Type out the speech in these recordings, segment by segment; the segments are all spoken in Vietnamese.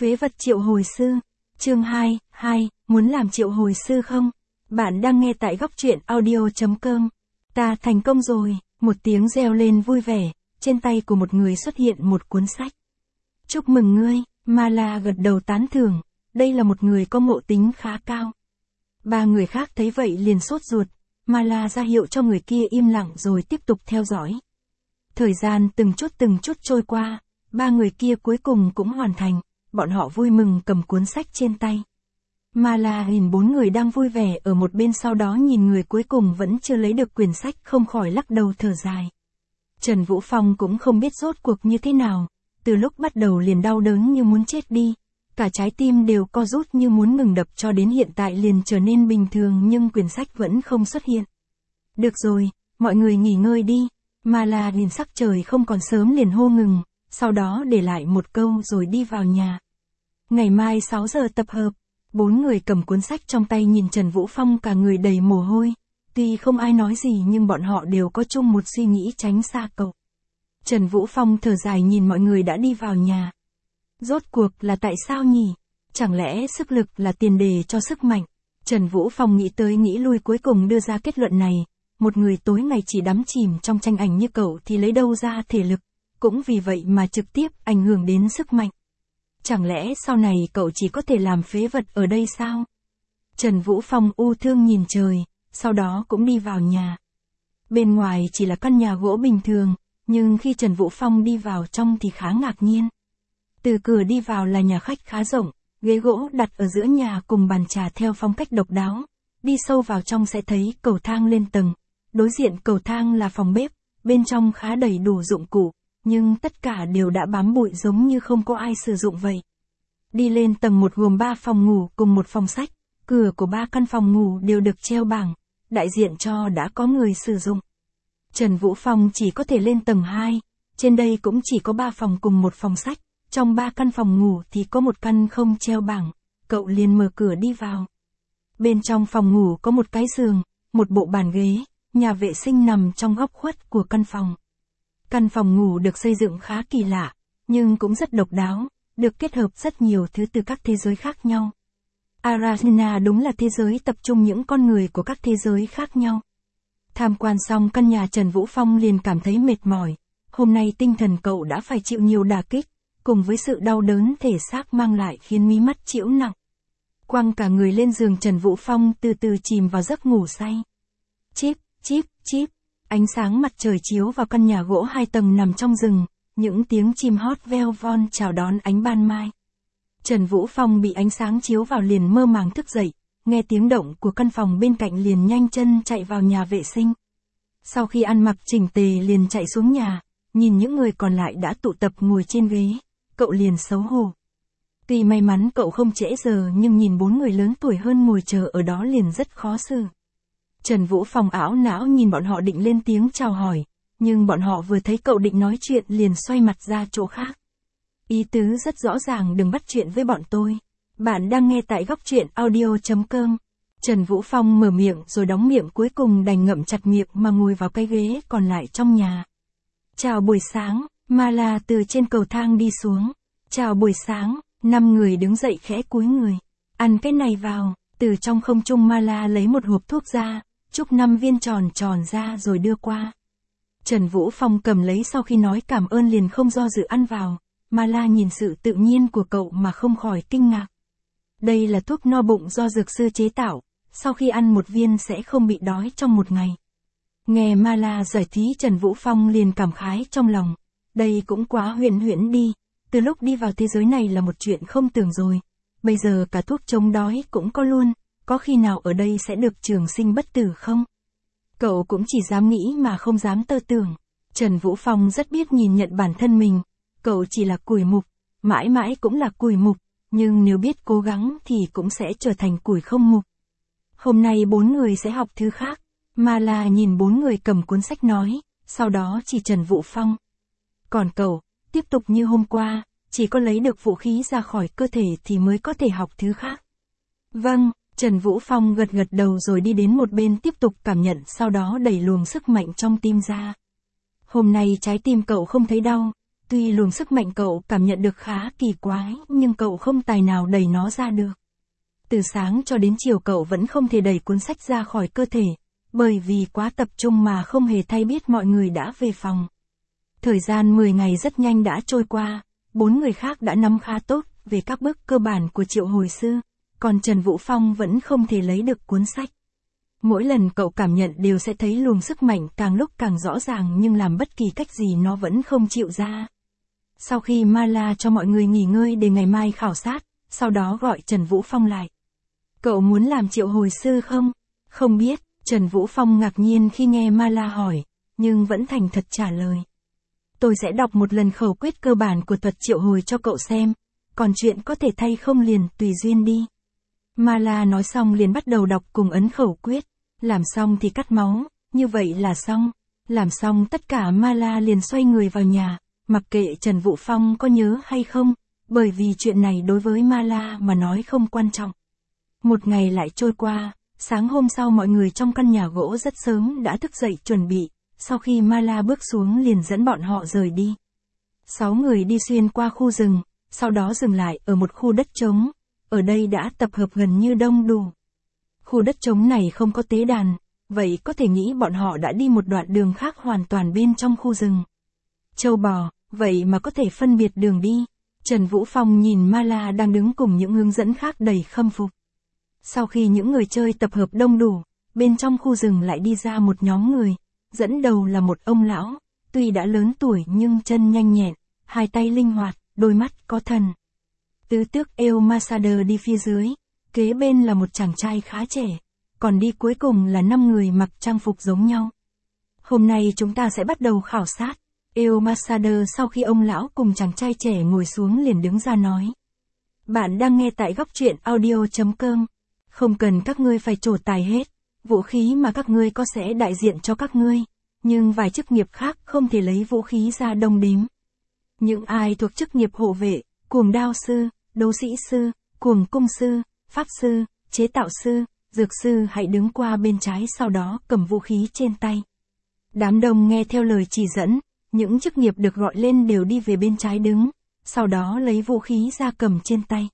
Phế vật triệu hồi sư. Chương 2, muốn làm triệu hồi sư không? Bạn đang nghe tại góc truyện audio.com. Ta thành công rồi, một tiếng reo lên vui vẻ, trên tay của một người xuất hiện một cuốn sách. Chúc mừng ngươi, Mala gật đầu tán thưởng, đây là một người có ngộ tính khá cao. Ba người khác thấy vậy liền sốt ruột, Mala ra hiệu cho người kia im lặng rồi tiếp tục theo dõi. Thời gian từng chút trôi qua, ba người kia cuối cùng cũng hoàn thành, bọn họ vui mừng cầm cuốn sách trên tay. Mala nhìn bốn người đang vui vẻ ở một bên, sau đó nhìn người cuối cùng vẫn chưa lấy được quyển sách không khỏi lắc đầu thở dài. Trần Vũ Phong cũng không biết rốt cuộc như thế nào, từ lúc bắt đầu liền đau đớn như muốn chết đi, cả trái tim đều co rút như muốn ngừng đập, cho đến hiện tại liền trở nên bình thường nhưng quyển sách vẫn không xuất hiện. Được rồi, mọi người nghỉ ngơi đi, Mala nhìn sắc trời không còn sớm liền hô ngừng, sau đó để lại một câu rồi đi vào nhà. Ngày mai 6 giờ tập hợp. Bốn người cầm cuốn sách trong tay nhìn Trần Vũ Phong cả người đầy mồ hôi. Tuy không ai nói gì nhưng bọn họ đều có chung một suy nghĩ tránh xa cậu. Trần Vũ Phong thở dài nhìn mọi người đã đi vào nhà. Rốt cuộc là tại sao nhỉ? Chẳng lẽ sức lực là tiền đề cho sức mạnh? Trần Vũ Phong nghĩ tới nghĩ lui cuối cùng đưa ra kết luận này. Một người tối ngày chỉ đắm chìm trong tranh ảnh như cậu thì lấy đâu ra thể lực, cũng vì vậy mà trực tiếp ảnh hưởng đến sức mạnh. Chẳng lẽ sau này cậu chỉ có thể làm phế vật ở đây sao? Trần Vũ Phong u thương nhìn trời, sau đó cũng đi vào nhà. Bên ngoài chỉ là căn nhà gỗ bình thường, nhưng khi Trần Vũ Phong đi vào trong thì khá ngạc nhiên. Từ cửa đi vào là nhà khách khá rộng, ghế gỗ đặt ở giữa nhà cùng bàn trà theo phong cách độc đáo. Đi sâu vào trong sẽ thấy cầu thang lên tầng. Đối diện cầu thang là phòng bếp, bên trong khá đầy đủ dụng cụ, nhưng tất cả đều đã bám bụi giống như không có ai sử dụng vậy. Đi lên tầng 1 gồm 3 phòng ngủ cùng một phòng sách, cửa của 3 căn phòng ngủ đều được treo bảng, đại diện cho đã có người sử dụng. Trần Vũ Phong chỉ có thể lên tầng 2, trên đây cũng chỉ có 3 phòng cùng một phòng sách, trong 3 căn phòng ngủ thì có một căn không treo bảng, cậu liền mở cửa đi vào. Bên trong phòng ngủ có một cái giường, một bộ bàn ghế, nhà vệ sinh nằm trong góc khuất của căn phòng. Căn phòng ngủ được xây dựng khá kỳ lạ, nhưng cũng rất độc đáo, được kết hợp rất nhiều thứ từ các thế giới khác nhau. Arachnia đúng là thế giới tập trung những con người của các thế giới khác nhau. Tham quan xong căn nhà, Trần Vũ Phong liền cảm thấy mệt mỏi. Hôm nay tinh thần cậu đã phải chịu nhiều đả kích, cùng với sự đau đớn thể xác mang lại khiến mí mắt trĩu nặng. Quăng cả người lên giường, Trần Vũ Phong từ từ chìm vào giấc ngủ say. Chíp, chíp, chíp. Ánh sáng mặt trời chiếu vào căn nhà gỗ 2 tầng nằm trong rừng, những tiếng chim hót veo von chào đón ánh ban mai. Trần Vũ Phong bị ánh sáng chiếu vào liền mơ màng thức dậy, nghe tiếng động của căn phòng bên cạnh liền nhanh chân chạy vào nhà vệ sinh. Sau khi ăn mặc chỉnh tề liền chạy xuống nhà, nhìn những người còn lại đã tụ tập ngồi trên ghế, cậu liền xấu hổ. Tuy may mắn cậu không trễ giờ nhưng nhìn 4 người lớn tuổi hơn ngồi chờ ở đó liền rất khó xử. Trần Vũ Phong ảo não nhìn bọn họ định lên tiếng chào hỏi, nhưng bọn họ vừa thấy cậu định nói chuyện liền xoay mặt ra chỗ khác. Ý tứ rất rõ ràng, đừng bắt chuyện với bọn tôi. Bạn đang nghe tại góc truyện audio.com. Trần Vũ Phong mở miệng rồi đóng miệng, cuối cùng đành ngậm chặt miệng mà ngồi vào cái ghế còn lại trong nhà. Chào buổi sáng, Mala từ trên cầu thang đi xuống. Chào buổi sáng, 5 người đứng dậy khẽ cúi người. Ăn cái này vào, từ trong không trung Mala lấy một hộp thuốc ra, chúc 5 viên tròn tròn ra rồi đưa qua. Trần Vũ Phong cầm lấy, sau khi nói cảm ơn liền không do dự ăn vào. Mala nhìn sự tự nhiên của cậu mà không khỏi kinh ngạc. Đây là thuốc no bụng do dược sư chế tạo, sau khi ăn 1 viên sẽ không bị đói trong 1 ngày. Nghe Mala giải thích, Trần Vũ Phong liền cảm khái trong lòng. Đây cũng quá huyền huyễn đi, từ lúc đi vào thế giới này là một chuyện không tưởng rồi. Bây giờ cả thuốc chống đói cũng có luôn, có khi nào ở đây sẽ được trường sinh bất tử không? Cậu cũng chỉ dám nghĩ mà không dám tơ tưởng. Trần Vũ Phong rất biết nhìn nhận bản thân mình, cậu chỉ là củi mục, mãi mãi cũng là củi mục, nhưng nếu biết cố gắng thì cũng sẽ trở thành củi không mục. Hôm nay 4 người sẽ học thứ khác. Mala nhìn 4 người cầm cuốn sách nói, sau đó chỉ Trần Vũ Phong. Còn cậu, tiếp tục như hôm qua, chỉ có lấy được vũ khí ra khỏi cơ thể thì mới có thể học thứ khác. Vâng, Trần Vũ Phong gật gật đầu rồi đi đến một bên tiếp tục cảm nhận, sau đó đẩy luồng sức mạnh trong tim ra. Hôm nay trái tim cậu không thấy đau, Tuy luồng sức mạnh cậu cảm nhận được khá kỳ quái, nhưng cậu không tài nào đẩy nó ra được. Từ sáng cho đến chiều cậu vẫn không thể đẩy cuốn sách ra khỏi cơ thể, bởi vì quá tập trung mà không hề hay biết mọi người đã về phòng. Thời gian 10 ngày rất nhanh đã trôi qua, 4 người khác đã nắm khá tốt về các bước cơ bản của triệu hồi sư, còn Trần Vũ Phong vẫn không thể lấy được cuốn sách. Mỗi lần cậu cảm nhận đều sẽ thấy luồng sức mạnh càng lúc càng rõ ràng, nhưng làm bất kỳ cách gì nó vẫn không chịu ra. Sau khi Mala cho mọi người nghỉ ngơi để ngày mai khảo sát, sau đó gọi Trần Vũ Phong lại. Cậu muốn làm triệu hồi sư không? Không biết, Trần Vũ Phong ngạc nhiên khi nghe Mala hỏi, nhưng vẫn thành thật trả lời. Tôi sẽ đọc một lần khẩu quyết cơ bản của thuật triệu hồi cho cậu xem, còn chuyện có thể thay không liền tùy duyên đi. Mala nói xong liền bắt đầu đọc cùng ấn khẩu quyết, làm xong thì cắt máu, như vậy là xong. Làm xong tất cả Mala liền xoay người vào nhà, mặc kệ Trần Vũ Phong có nhớ hay không, bởi vì chuyện này đối với Mala mà nói không quan trọng. Một ngày lại trôi qua, sáng hôm sau mọi người trong căn nhà gỗ rất sớm đã thức dậy chuẩn bị, sau khi Mala bước xuống liền dẫn bọn họ rời đi. 6 người đi xuyên qua khu rừng, sau đó dừng lại ở một khu đất trống, ở đây đã tập hợp gần như đông đủ. Khu đất trống này không có tế đàn, vậy có thể nghĩ bọn họ đã đi một đoạn đường khác hoàn toàn bên trong khu rừng. Châu bò, vậy mà có thể phân biệt đường đi. Trần Vũ Phong nhìn Mala đang đứng cùng những hướng dẫn khác đầy khâm phục. Sau khi những người chơi tập hợp đông đủ, bên trong khu rừng lại đi ra một nhóm người, dẫn đầu là một ông lão, tuy đã lớn tuổi nhưng chân nhanh nhẹn, hai tay linh hoạt, đôi mắt có thần. Tứ tước El Masader đi phía dưới, kế bên là một chàng trai khá trẻ, còn đi cuối cùng là 5 người mặc trang phục giống nhau. Hôm nay chúng ta sẽ bắt đầu khảo sát. El Masader sau khi ông lão cùng chàng trai trẻ ngồi xuống liền đứng ra nói. Bạn đang nghe tại góc truyện audio.com. Không cần các ngươi phải trổ tài hết, vũ khí mà các ngươi có sẽ đại diện cho các ngươi, nhưng vài chức nghiệp khác không thể lấy vũ khí ra đong đếm. Những ai thuộc chức nghiệp hộ vệ, cuồng đao sư, đấu sĩ sư, cuồng cung sư, pháp sư, chế tạo sư, dược sư hãy đứng qua bên trái sau đó cầm vũ khí trên tay. Đám đông nghe theo lời chỉ dẫn, những chức nghiệp được gọi lên đều đi về bên trái đứng, sau đó lấy vũ khí ra cầm trên tay.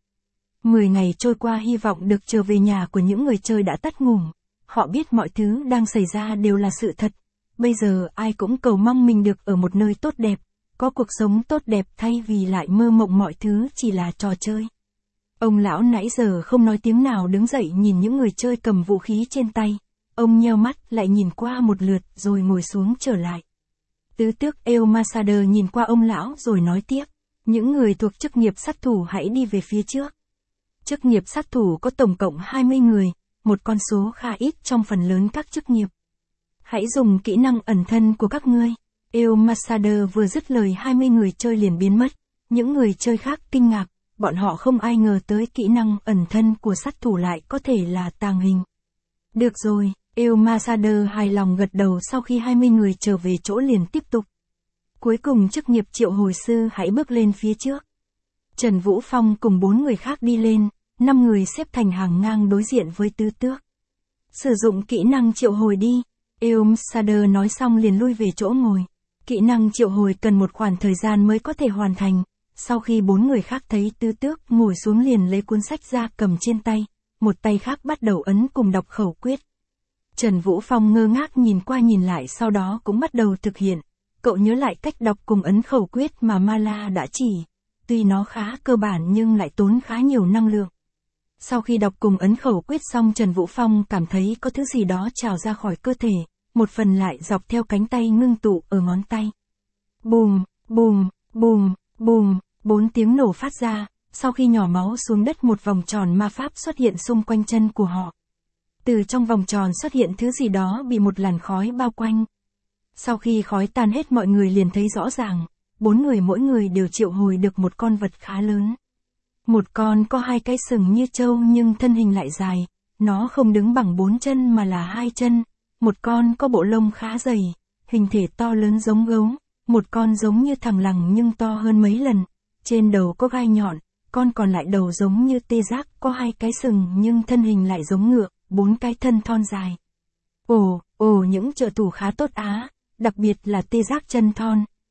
10 ngày trôi qua hy vọng được trở về nhà của những người chơi đã tắt ngủ. Họ biết mọi thứ đang xảy ra đều là sự thật. Bây giờ ai cũng cầu mong mình được ở một nơi tốt đẹp, có cuộc sống tốt đẹp thay vì lại mơ mộng mọi thứ chỉ là trò chơi. Ông lão nãy giờ không nói tiếng nào đứng dậy nhìn những người chơi cầm vũ khí trên tay. Ông nheo mắt lại nhìn qua một lượt rồi ngồi xuống trở lại. Tứ tước El Masader nhìn qua ông lão rồi nói tiếp. Những người thuộc chức nghiệp sát thủ hãy đi về phía trước. Chức nghiệp sát thủ có tổng cộng 20 người, một con số khá ít trong phần lớn các chức nghiệp. Hãy dùng kỹ năng ẩn thân của các ngươi. El Masader vừa dứt lời 20 người chơi liền biến mất. Những người chơi khác kinh ngạc, bọn họ không ai ngờ tới kỹ năng ẩn thân của sát thủ lại có thể là tàng hình. Được rồi, El Masader hài lòng gật đầu sau khi 20 người trở về chỗ liền tiếp tục. Cuối cùng chức nghiệp triệu hồi sư hãy bước lên phía trước. Trần Vũ Phong cùng 4 người khác đi lên, 5 người xếp thành hàng ngang đối diện với tứ tước. Sử dụng kỹ năng triệu hồi đi. El Masader nói xong liền lui về chỗ ngồi. Kỹ năng triệu hồi cần một khoảng thời gian mới có thể hoàn thành. Sau khi 4 người khác thấy tứ tước ngồi xuống liền lấy cuốn sách ra cầm trên tay, một tay khác bắt đầu ấn cùng đọc khẩu quyết. Trần Vũ Phong ngơ ngác nhìn qua nhìn lại sau đó cũng bắt đầu thực hiện. Cậu nhớ lại cách đọc cùng ấn khẩu quyết mà Mala đã chỉ. Tuy nó khá cơ bản nhưng lại tốn khá nhiều năng lượng. Sau khi đọc cùng ấn khẩu quyết xong Trần Vũ Phong cảm thấy có thứ gì đó trào ra khỏi cơ thể, một phần lại dọc theo cánh tay ngưng tụ ở ngón tay. Bùm, bùm, bùm, bùm, 4 tiếng nổ phát ra, sau khi nhỏ máu xuống đất một vòng tròn ma pháp xuất hiện xung quanh chân của họ. Từ trong vòng tròn xuất hiện thứ gì đó bị một làn khói bao quanh. Sau khi khói tan hết mọi người liền thấy rõ ràng, 4 người mỗi người đều triệu hồi được một con vật khá lớn. Một con có 2 cái sừng như trâu nhưng thân hình lại dài, nó không đứng bằng 4 chân mà là 2 chân. Một con có bộ lông khá dày, hình thể to lớn giống gấu, một con giống như thằn lằn nhưng to hơn mấy lần, trên đầu có gai nhọn, con còn lại đầu giống như tê giác có 2 cái sừng nhưng thân hình lại giống ngựa, 4 cái thân thon dài. Ồ, những trợ thủ khá tốt á, đặc biệt là tê giác chân thon,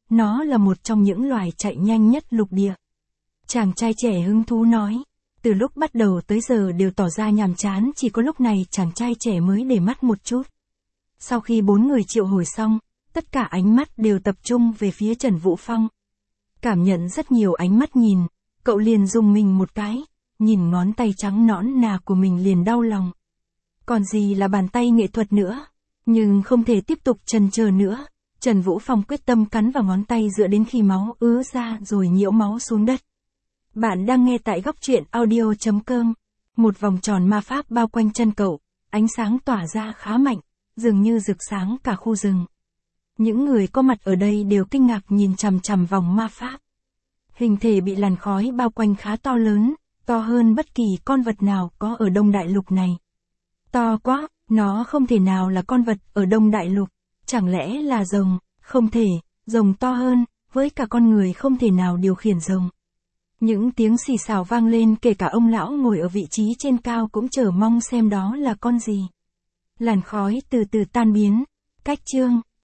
nó là một trong những loài chạy nhanh nhất lục địa. Chàng trai trẻ hứng thú nói. Từ lúc bắt đầu tới giờ đều tỏ ra nhàm chán, chỉ có lúc này chàng trai trẻ mới để mắt một chút. Sau khi 4 người triệu hồi xong, tất cả ánh mắt đều tập trung về phía Trần Vũ Phong. Cảm nhận rất nhiều ánh mắt nhìn, cậu liền rùng mình một cái, nhìn ngón tay trắng nõn nà của mình liền đau lòng. Còn gì là bàn tay nghệ thuật nữa, nhưng không thể tiếp tục chần chờ nữa. Trần Vũ Phong quyết tâm cắn vào ngón tay dựa đến khi máu ứa ra rồi nhiễu máu xuống đất. Bạn đang nghe tại góc truyện audio.com. Một vòng tròn ma pháp bao quanh chân cậu, ánh sáng tỏa ra khá mạnh, dường như rực sáng cả khu rừng. Những người có mặt ở đây đều kinh ngạc nhìn chằm chằm vòng ma pháp. Hình thể bị làn khói bao quanh khá to lớn, to hơn bất kỳ con vật nào có ở Đông Đại Lục này. To quá, nó không thể nào là con vật ở Đông Đại Lục, chẳng lẽ là rồng? Không thể, rồng to hơn, với cả con người không thể nào điều khiển rồng. Những tiếng xì xào vang lên, kể cả ông lão ngồi ở vị trí trên cao cũng chờ mong xem đó là con gì. Làn khói từ từ tan biến. Cách chương